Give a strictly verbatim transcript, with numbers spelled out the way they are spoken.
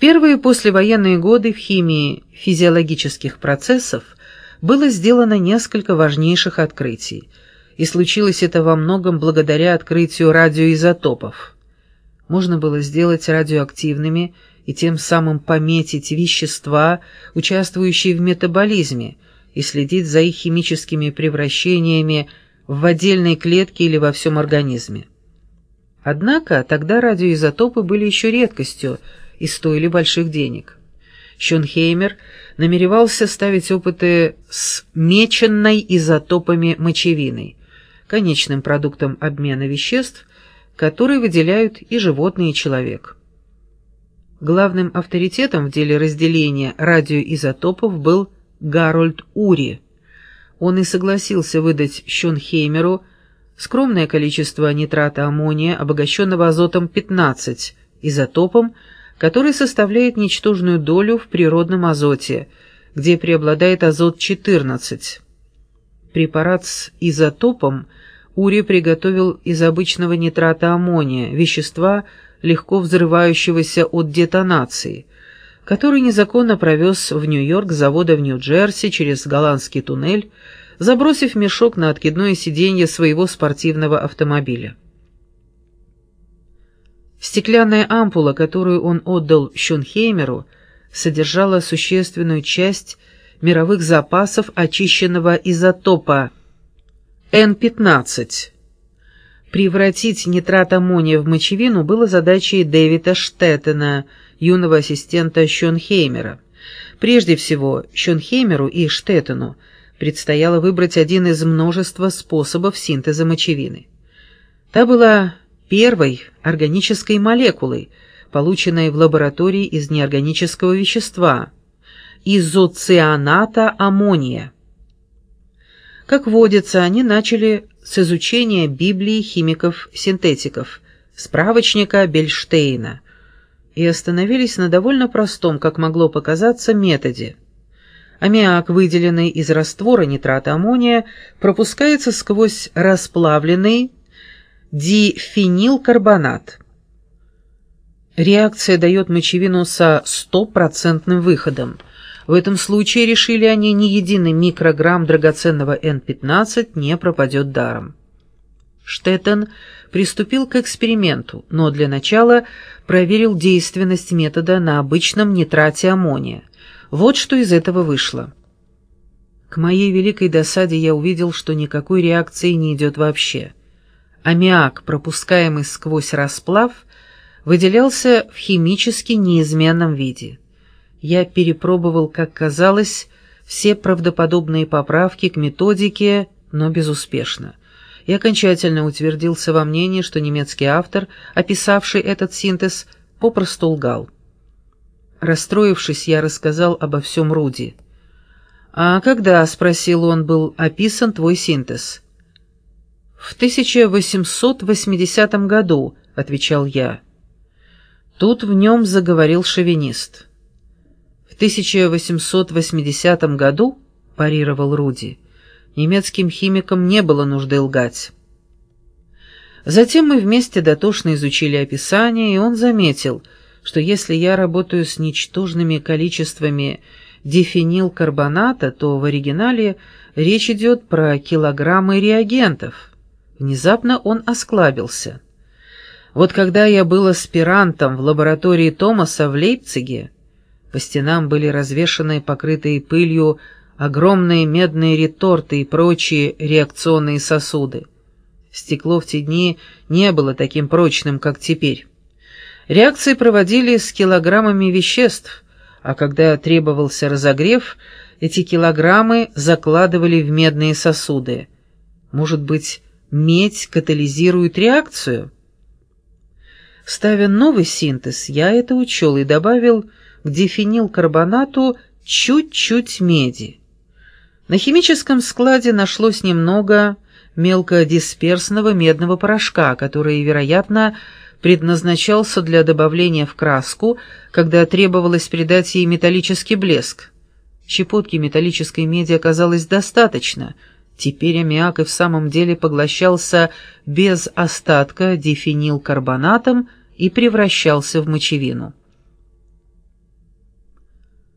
первые послевоенные годы в химии физиологических процессов было сделано несколько важнейших открытий, и случилось это во многом благодаря открытию радиоизотопов. Можно было сделать радиоактивными и тем самым пометить вещества, участвующие в метаболизме, и следить за их химическими превращениями в отдельной клетке или во всем организме. Однако тогда радиоизотопы были еще редкостью и стоили больших денег. Шонхеймер намеревался ставить опыты с меченной изотопами мочевиной, конечным продуктом обмена веществ, которые выделяют и животные, и человек. Главным авторитетом в деле разделения радиоизотопов был Гарольд Ури. Он и согласился выдать Шонхеймеру скромное количество нитрата аммония, обогащенного азотом пятнадцать, изотопом, который составляет ничтожную долю в природном азоте, где преобладает азот четырнадцать. Препарат с изотопом Ури приготовил из обычного нитрата аммония, вещества, легко взрывающегося от детонации, который незаконно провез в Нью-Йорк с завода в Нью-Джерси через голландский туннель, забросив мешок на откидное сиденье своего спортивного автомобиля. Стеклянная ампула, которую он отдал Шонхеймеру, содержала существенную часть мировых запасов очищенного изотопа эн пятнадцать. Превратить нитрат аммония в мочевину было задачей Дэвида Штеттена, юного ассистента Шонхеймера. Прежде всего, Шонхеймеру и Штеттену предстояло выбрать один из множества способов синтеза мочевины. Та была первой органической молекулой, полученной в лаборатории из неорганического вещества – изоцианата аммония. Как водится, они начали с изучения Библии химиков-синтетиков, справочника Бельштейна, и остановились на довольно простом, как могло показаться, методе. Аммиак, выделенный из раствора нитрата аммония, пропускается сквозь расплавленный дифенилкарбонат. Реакция дает мочевину со стопроцентным выходом. В этом случае, решили они, ни единый микрограмм драгоценного эн пятнадцать не пропадет даром. Штеттен приступил к эксперименту, но для начала проверил действенность метода на обычном нитрате аммония. Вот что из этого вышло. К моей великой досаде я увидел, что никакой реакции не идет вообще. Аммиак, пропускаемый сквозь расплав, выделялся в химически неизменном виде. Я перепробовал, как казалось, все правдоподобные поправки к методике, но безуспешно. И окончательно утвердился во мнении, что немецкий автор, описавший этот синтез, попросту лгал. Расстроившись, я рассказал обо всем Руди. «А когда, — спросил он, — был описан твой синтез?» «В тысяча восемьсот восьмидесятом году», — отвечал я. Тут в нем заговорил шовинист. «В тысяча восемьсот восьмидесятом году, — парировал Руди, — немецким химикам не было нужды лгать». Затем мы вместе дотошно изучили описание, и он заметил, что если я работаю с ничтожными количествами дифенилкарбоната, то в оригинале речь идет про килограммы реагентов. Внезапно он осклабился. Вот когда я был аспирантом в лаборатории Томаса в Лейпциге, по стенам были развешаны покрытые пылью огромные медные реторты и прочие реакционные сосуды. Стекло в те дни не было таким прочным, как теперь. Реакции проводили с килограммами веществ, а когда требовался разогрев, эти килограммы закладывали в медные сосуды. Может быть, медь катализирует реакцию? Ставя новый синтез, я это учел и добавил к дифенилкарбонату чуть-чуть меди. На химическом складе нашлось немного мелкодисперсного медного порошка, который, вероятно, предназначался для добавления в краску, когда требовалось придать ей металлический блеск. Щепотки металлической меди оказалось достаточно. Теперь аммиак и в самом деле поглощался без остатка дифенилкарбонатом и превращался в мочевину.